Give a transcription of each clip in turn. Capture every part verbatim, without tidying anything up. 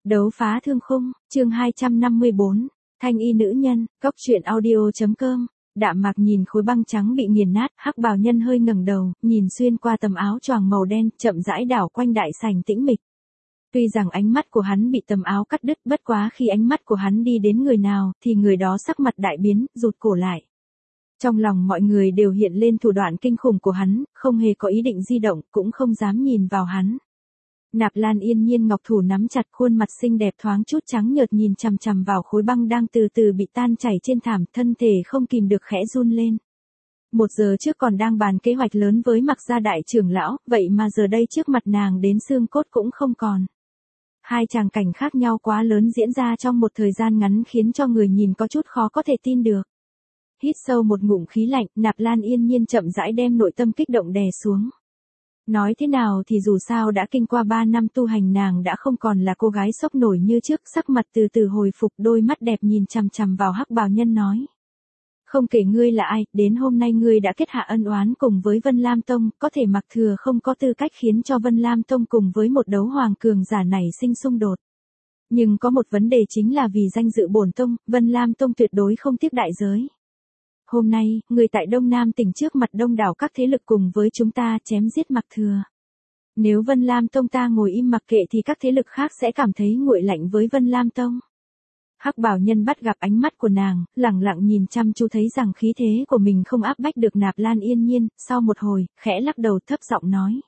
Đấu phá thương khung, chương hai trăm năm mươi bốn, thanh y nữ nhân, cốc truyện audio.com. Đạm Mạc nhìn khối băng trắng bị nghiền nát, hắc bào nhân hơi ngẩng đầu, nhìn xuyên qua tấm áo choàng màu đen, chậm rãi đảo quanh đại sảnh tĩnh mịch. Tuy rằng ánh mắt của hắn bị tấm áo cắt đứt, bất quá khi ánh mắt của hắn đi đến người nào, thì người đó sắc mặt đại biến, rụt cổ lại. Trong lòng mọi người đều hiện lên thủ đoạn kinh khủng của hắn, không hề có ý định di động, cũng không dám nhìn vào hắn. Nạp Lan Yên Nhiên ngọc thủ nắm chặt, khuôn mặt xinh đẹp thoáng chút trắng nhợt nhìn chằm chằm vào khối băng đang từ từ bị tan chảy trên thảm, thân thể không kìm được khẽ run lên. Một giờ trước còn đang bàn kế hoạch lớn với Mặc gia đại trưởng lão, vậy mà giờ đây trước mặt nàng đến xương cốt cũng không còn. Hai tràng cảnh khác nhau quá lớn diễn ra trong một thời gian ngắn khiến cho người nhìn có chút khó có thể tin được. Hít sâu một ngụm khí lạnh, Nạp Lan Yên Nhiên chậm rãi đem nội tâm kích động đè xuống. Nói thế nào thì dù sao đã kinh qua ba năm tu hành, nàng đã không còn là cô gái sốc nổi như trước, sắc mặt từ từ hồi phục, đôi mắt đẹp nhìn chằm chằm vào hắc bào nhân nói. Không kể ngươi là ai, đến hôm nay ngươi đã kết hạ ân oán cùng với Vân Lam Tông, có thể Mặc Thừa không có tư cách khiến cho Vân Lam Tông cùng với một đấu hoàng cường giả này sinh xung đột. Nhưng có một vấn đề chính là vì danh dự bổn tông, Vân Lam Tông tuyệt đối không tiếc đại giới. Hôm nay, người tại Đông Nam tỉnh trước mặt đông đảo các thế lực cùng với chúng ta chém giết Mặc Thừa. Nếu Vân Lam Tông ta ngồi im mặc kệ thì các thế lực khác sẽ cảm thấy nguội lạnh với Vân Lam Tông. Hắc bào nhân bắt gặp ánh mắt của nàng, lẳng lặng nhìn chăm chú thấy rằng khí thế của mình không áp bách được Nạp Lan Yên Nhiên, sau một hồi, khẽ lắc đầu thấp giọng nói.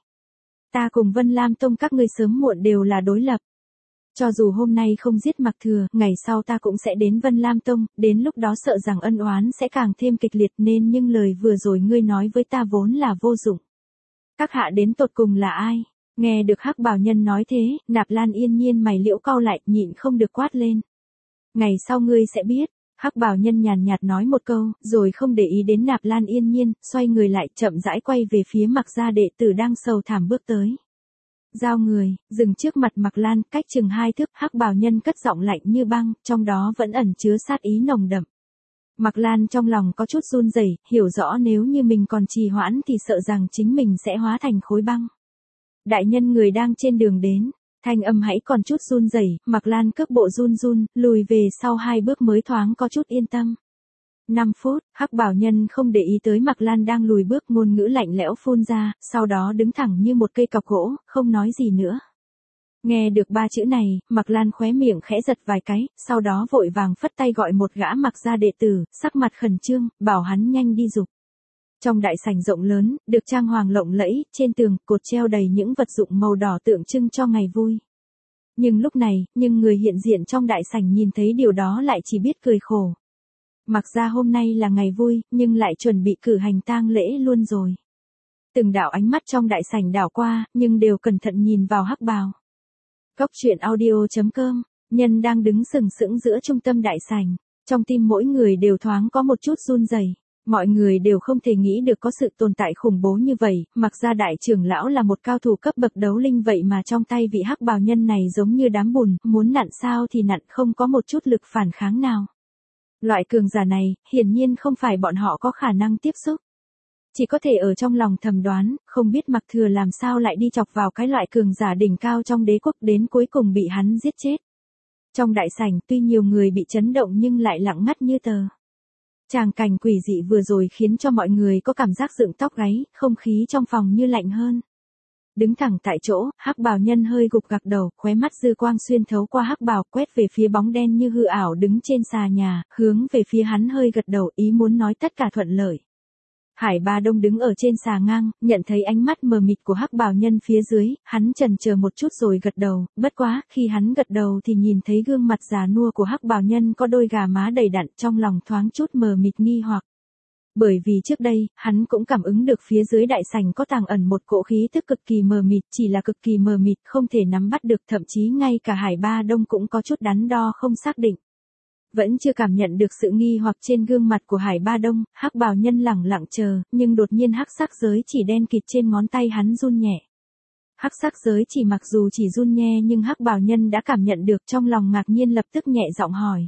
Ta cùng Vân Lam Tông các ngươi sớm muộn đều là đối lập. Cho dù hôm nay không giết Mặc Thừa, ngày sau ta cũng sẽ đến Vân Lam Tông, đến lúc đó sợ rằng ân oán sẽ càng thêm kịch liệt, nên nhưng lời vừa rồi ngươi nói với ta vốn là vô dụng. Các hạ đến tột cùng là ai? Nghe được hắc bào nhân nói thế, Nạp Lan Yên Nhiên mày liễu cau lại, nhịn không được quát lên. Ngày sau ngươi sẽ biết. Hắc bào nhân nhàn nhạt nói một câu, rồi không để ý đến Nạp Lan Yên Nhiên, xoay người lại, chậm rãi quay về phía Mặc gia đệ tử đang sầu thảm bước tới. Giao người, dừng trước mặt Mặc Lan, cách chừng hai thước, hắc bào nhân cất giọng lạnh như băng, trong đó vẫn ẩn chứa sát ý nồng đậm. Mặc Lan trong lòng có chút run rẩy, hiểu rõ nếu như mình còn trì hoãn thì sợ rằng chính mình sẽ hóa thành khối băng. Đại nhân người đang trên đường đến, thanh âm hãy còn chút run rẩy, Mặc Lan cước bộ run run, lùi về sau hai bước mới thoáng có chút yên tâm. năm phút, hắc bào nhân không để ý tới Mặc Lan đang lùi bước, ngôn ngữ lạnh lẽo phun ra, sau đó đứng thẳng như một cây cọc gỗ, không nói gì nữa. Nghe được ba chữ này, Mặc Lan khóe miệng khẽ giật vài cái, sau đó vội vàng phất tay gọi một gã Mặc gia đệ tử, sắc mặt khẩn trương, bảo hắn nhanh đi giục. Trong đại sảnh rộng lớn, được trang hoàng lộng lẫy, trên tường, cột treo đầy những vật dụng màu đỏ tượng trưng cho ngày vui. Nhưng lúc này, nhưng người hiện diện trong đại sảnh nhìn thấy điều đó lại chỉ biết cười khổ. Mặc ra hôm nay là ngày vui, nhưng lại chuẩn bị cử hành tang lễ luôn rồi. Từng đạo ánh mắt trong đại sảnh đảo qua, nhưng đều cẩn thận nhìn vào hắc bào. Cốc truyện audio.com, nhân đang đứng sừng sững giữa trung tâm đại sảnh, trong tim mỗi người đều thoáng có một chút run rẩy. Mọi người đều không thể nghĩ được có sự tồn tại khủng bố như vậy, Mặc gia đại trưởng lão là một cao thủ cấp bậc đấu linh, vậy mà trong tay vị hắc bào nhân này giống như đám bùn, muốn nặn sao thì nặn, không có một chút lực phản kháng nào. Loại cường giả này, hiển nhiên không phải bọn họ có khả năng tiếp xúc. Chỉ có thể ở trong lòng thầm đoán, không biết Mặc Thừa làm sao lại đi chọc vào cái loại cường giả đỉnh cao trong đế quốc, đến cuối cùng bị hắn giết chết. Trong đại sảnh tuy nhiều người bị chấn động nhưng lại lặng ngắt như tờ. Tràng cảnh quỷ dị vừa rồi khiến cho mọi người có cảm giác dựng tóc gáy, không khí trong phòng như lạnh hơn. Đứng thẳng tại chỗ, hắc bào nhân hơi gục gặc đầu, khóe mắt dư quang xuyên thấu qua hắc bào, quét về phía bóng đen như hư ảo đứng trên xà nhà, hướng về phía hắn hơi gật đầu, ý muốn nói tất cả thuận lợi. Hải Ba Đông đứng ở trên xà ngang, nhận thấy ánh mắt mờ mịt của hắc bào nhân phía dưới, hắn chần chờ một chút rồi gật đầu, bất quá, khi hắn gật đầu thì nhìn thấy gương mặt già nua của hắc bào nhân có đôi gà má đầy đặn, trong lòng thoáng chút mờ mịt nghi hoặc. Bởi vì trước đây, hắn cũng cảm ứng được phía dưới đại sảnh có tàng ẩn một cỗ khí tức cực kỳ mờ mịt, chỉ là cực kỳ mờ mịt, không thể nắm bắt được, thậm chí ngay cả Hải Ba Đông cũng có chút đắn đo không xác định. Vẫn chưa cảm nhận được sự nghi hoặc trên gương mặt của Hải Ba Đông, hắc bào nhân lẳng lặng chờ, nhưng đột nhiên hắc sắc giới chỉ đen kịt trên ngón tay hắn run nhẹ. Hắc sắc giới chỉ mặc dù chỉ run nhẹ nhưng hắc bào nhân đã cảm nhận được, trong lòng ngạc nhiên lập tức nhẹ giọng hỏi.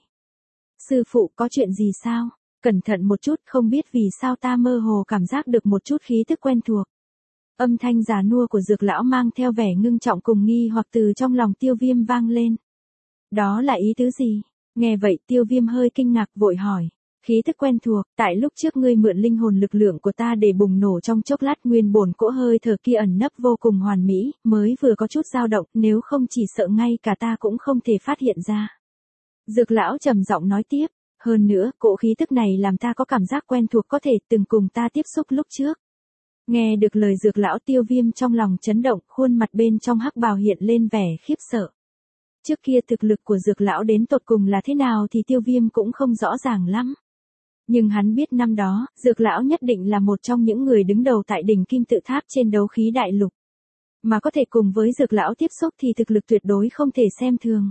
Sư phụ có chuyện gì sao? Cẩn thận một chút, không biết vì sao ta mơ hồ cảm giác được một chút khí tức quen thuộc. Âm thanh già nua của Dược lão mang theo vẻ ngưng trọng cùng nghi hoặc từ trong lòng Tiêu Viêm vang lên. Đó là ý tứ gì? Nghe vậy Tiêu Viêm hơi kinh ngạc vội hỏi. Khí thức quen thuộc, tại lúc trước ngươi mượn linh hồn lực lượng của ta để bùng nổ trong chốc lát nguyên bổn cỗ hơi thở kia ẩn nấp vô cùng hoàn mỹ, mới vừa có chút dao động, nếu không chỉ sợ ngay cả ta cũng không thể phát hiện ra. Dược lão trầm giọng nói tiếp, hơn nữa, cỗ khí tức này làm ta có cảm giác quen thuộc có thể từng cùng ta tiếp xúc lúc trước. Nghe được lời dược lão Tiêu Viêm trong lòng chấn động, khuôn mặt bên trong hắc bào hiện lên vẻ khiếp sợ. Trước kia thực lực của dược lão đến tột cùng là thế nào thì Tiêu Viêm cũng không rõ ràng lắm. Nhưng hắn biết năm đó, dược lão nhất định là một trong những người đứng đầu tại đỉnh kim tự tháp trên đấu khí đại lục. Mà có thể cùng với dược lão tiếp xúc thì thực lực tuyệt đối không thể xem thường.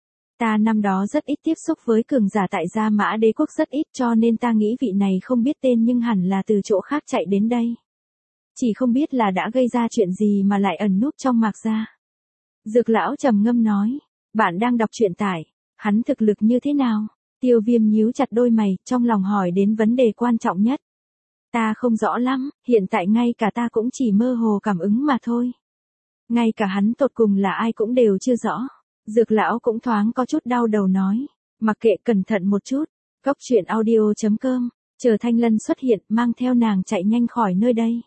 Ta năm đó rất ít tiếp xúc với cường giả tại Gia Mã Đế quốc rất ít cho nên ta nghĩ vị này không biết tên nhưng hẳn là từ chỗ khác chạy đến đây. Chỉ không biết là đã gây ra chuyện gì mà lại ẩn núp trong Mạc gia. Dược lão trầm ngâm nói, bạn đang đọc truyện tải, hắn thực lực như thế nào? Tiêu Viêm nhíu chặt đôi mày, trong lòng hỏi đến vấn đề quan trọng nhất. Ta không rõ lắm, hiện tại ngay cả ta cũng chỉ mơ hồ cảm ứng mà thôi. Ngay cả hắn tột cùng là ai cũng đều chưa rõ. Dược lão cũng thoáng có chút đau đầu nói, mặc kệ cẩn thận một chút. Góc truyện audio chấm com, chờ Thanh Lân xuất hiện mang theo nàng chạy nhanh khỏi nơi đây.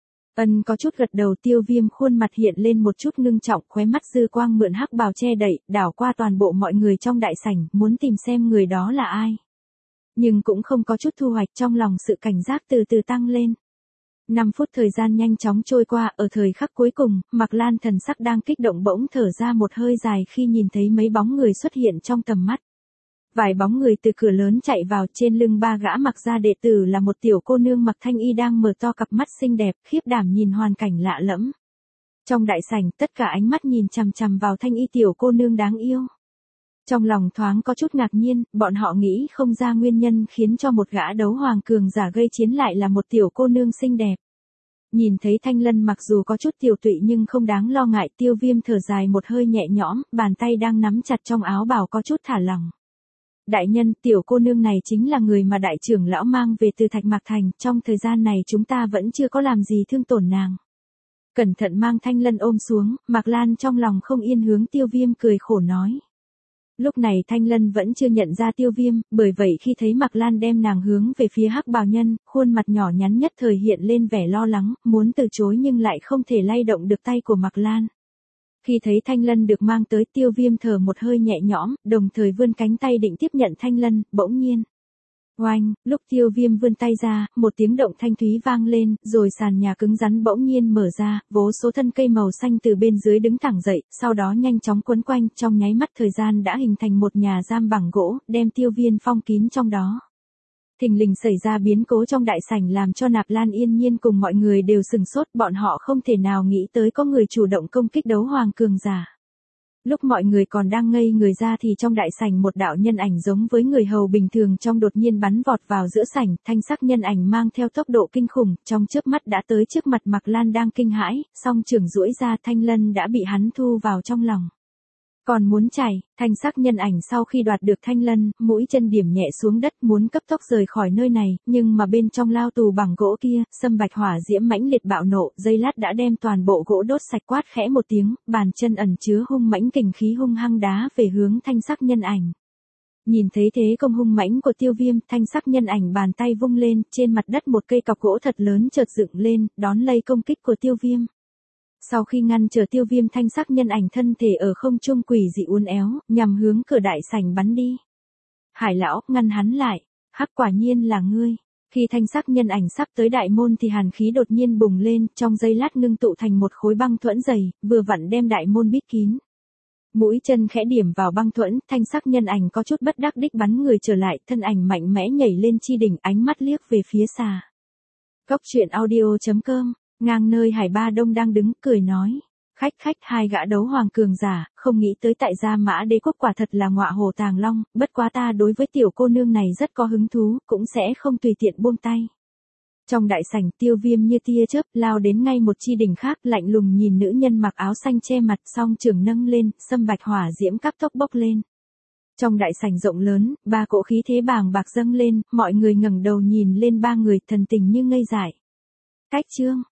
Ân có chút gật đầu. Tiêu Viêm khuôn mặt hiện lên một chút ngưng trọng, khóe mắt dư quang mượn hắc bào che đậy, đảo qua toàn bộ mọi người trong đại sảnh, muốn tìm xem người đó là ai. Nhưng cũng không có chút thu hoạch, trong lòng sự cảnh giác từ từ tăng lên. Năm phút thời gian nhanh chóng trôi qua, ở thời khắc cuối cùng, Mạc Lan thần sắc đang kích động bỗng thở ra một hơi dài khi nhìn thấy mấy bóng người xuất hiện trong tầm mắt. Vài bóng người từ cửa lớn chạy vào, trên lưng ba gã Mạc gia đệ tử là một tiểu cô nương mặc thanh y đang mở to cặp mắt xinh đẹp, khiếp đảm nhìn hoàn cảnh lạ lẫm. Trong đại sảnh, tất cả ánh mắt nhìn chằm chằm vào thanh y tiểu cô nương đáng yêu. Trong lòng thoáng có chút ngạc nhiên, bọn họ nghĩ không ra nguyên nhân khiến cho một gã đấu hoàng cường giả gây chiến lại là một tiểu cô nương xinh đẹp. Nhìn thấy Thanh Lân mặc dù có chút tiểu tụy nhưng không đáng lo ngại. Tiêu Viêm thở dài một hơi nhẹ nhõm, bàn tay đang nắm chặt trong áo bào có chút thả lỏng. Đại nhân, tiểu cô nương này chính là người mà đại trưởng lão mang về từ Thạch Mạc Thành, trong thời gian này chúng ta vẫn chưa có làm gì thương tổn nàng. Cẩn thận mang Thanh Lân ôm xuống, Mạc Lan trong lòng không yên hướng Tiêu Viêm cười khổ nói. Lúc này Thanh Lân vẫn chưa nhận ra Tiêu Viêm, bởi vậy khi thấy Mạc Lan đem nàng hướng về phía hắc bào nhân, khuôn mặt nhỏ nhắn nhất thời hiện lên vẻ lo lắng, muốn từ chối nhưng lại không thể lay động được tay của Mạc Lan. Khi thấy Thanh Lân được mang tới, Tiêu Viêm thở một hơi nhẹ nhõm, đồng thời vươn cánh tay định tiếp nhận Thanh Lân, bỗng nhiên. Oanh, lúc Tiêu Viêm vươn tay ra, một tiếng động thanh thúy vang lên, rồi sàn nhà cứng rắn bỗng nhiên mở ra, vô số thân cây màu xanh từ bên dưới đứng thẳng dậy, sau đó nhanh chóng quấn quanh, trong nháy mắt thời gian đã hình thành một nhà giam bằng gỗ, đem Tiêu Viêm phong kín trong đó. Thình lình xảy ra biến cố trong đại sảnh làm cho Nạp Lan Yên Nhiên cùng mọi người đều sừng sốt, bọn họ không thể nào nghĩ tới có người chủ động công kích đấu hoàng cường giả. Lúc mọi người còn đang ngây người ra thì trong đại sảnh một đạo nhân ảnh giống với người hầu bình thường trong đột nhiên bắn vọt vào giữa sảnh, thanh sắc nhân ảnh mang theo tốc độ kinh khủng, trong chớp mắt đã tới trước mặt Mạc Lan đang kinh hãi, song trường duỗi ra, Thanh Lân đã bị hắn thu vào trong lòng. Còn muốn chạy, thanh sắc nhân ảnh sau khi đoạt được Thanh Lân, mũi chân điểm nhẹ xuống đất muốn cấp tốc rời khỏi nơi này, nhưng mà bên trong lao tù bằng gỗ kia, sâm bạch hỏa diễm mãnh liệt bạo nộ, giây lát đã đem toàn bộ gỗ đốt sạch. Quát khẽ một tiếng, bàn chân ẩn chứa hung mãnh kình khí hung hăng đá về hướng thanh sắc nhân ảnh. Nhìn thấy thế công hung mãnh của Tiêu Viêm, thanh sắc nhân ảnh bàn tay vung lên, trên mặt đất một cây cọc gỗ thật lớn chợt dựng lên, đón lấy công kích của Tiêu Viêm. Sau khi ngăn trở Tiêu Viêm, thanh sắc nhân ảnh thân thể ở không trung quỷ dị uốn éo, nhằm hướng cửa đại sảnh bắn đi. Hải lão, ngăn hắn lại. Hắc, quả nhiên là ngươi. Khi thanh sắc nhân ảnh sắp tới đại môn thì hàn khí đột nhiên bùng lên, trong giây lát ngưng tụ thành một khối băng thuẫn dày, vừa vặn đem đại môn bít kín. Mũi chân khẽ điểm vào băng thuẫn, thanh sắc nhân ảnh có chút bất đắc đích bắn người trở lại, thân ảnh mạnh mẽ nhảy lên chi đỉnh, ánh mắt liếc về phía xa. Góc truyện audio chấm com, ngang nơi Hải Ba Đông đang đứng, cười nói. Khách khách, hai gã đấu hoàng cường giả, không nghĩ tới tại Gia Mã Đế quốc quả thật là ngọa hổ tàng long, bất quá ta đối với tiểu cô nương này rất có hứng thú, cũng sẽ không tùy tiện buông tay. Trong đại sảnh, Tiêu Viêm như tia chớp lao đến ngay một chi đỉnh khác, lạnh lùng nhìn nữ nhân mặc áo xanh che mặt, song trường nâng lên, sâm bạch hỏa diễm cấp tốc bốc lên. Trong đại sảnh rộng lớn, ba cỗ khí thế bàng bạc dâng lên, mọi người ngẩng đầu nhìn lên ba người, thần tình như ngây dại. Cách chương